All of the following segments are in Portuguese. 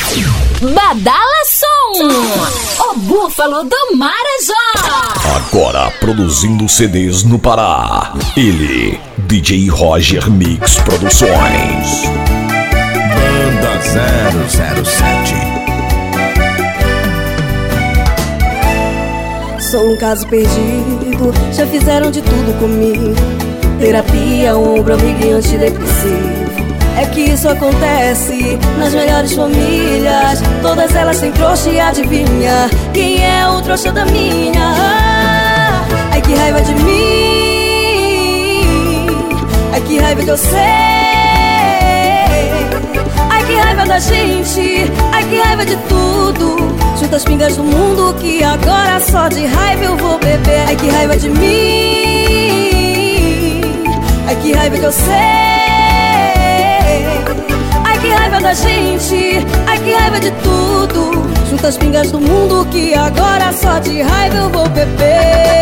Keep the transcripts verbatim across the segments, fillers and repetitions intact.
Badala Som, o Búfalo do Marajó. Agora produzindo C Ds no Pará. Ele, D J Roger Mix Produções. Banda zero zero sete. Sou um caso perdido, já fizeram de tudo comigo. Terapia, ombro, amigo e antidepressivo. É que isso acontece nas melhores famílias. Todas elas têm trouxa e adivinha quem é o trouxa da minha. Ah, ai que raiva de mim. Ai que raiva que eu sei. Ai que raiva da gente. Ai que raiva de tudo. Junta as pingas do mundo que agora só de raiva eu vou beber. Ai que raiva de mim. Ai que raiva que eu sei. Ai que raiva da gente, ai que raiva de tudo. Junta as pingas do mundo que agora só de raiva eu vou beber.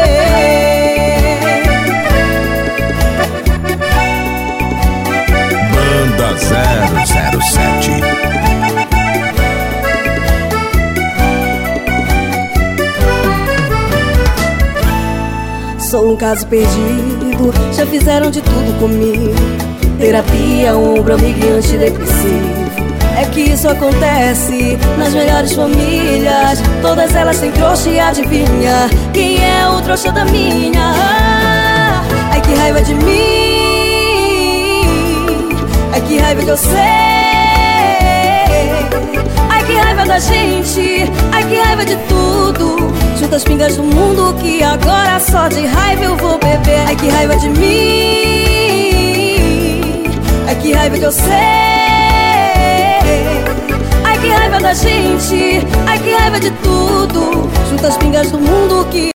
Banda zero zero sete. Sou um caso perdido, já fizeram de tudo comigo. Terapia, ombro, amigo e antidepressivo. É que isso acontece nas melhores famílias. Todas elas têm trouxa e adivinha quem é o trouxa da minha. Ah, ai que raiva de mim. Ai que raiva que eu sei. Ai que raiva da gente. Ai que raiva de tudo. Junta as pingas do mundo que agora só de raiva eu vou beber. Ai que raiva de mim. Ai que raiva que eu sei. Ai que raiva da gente. Ai que raiva de tudo. Junta as pingas do mundo que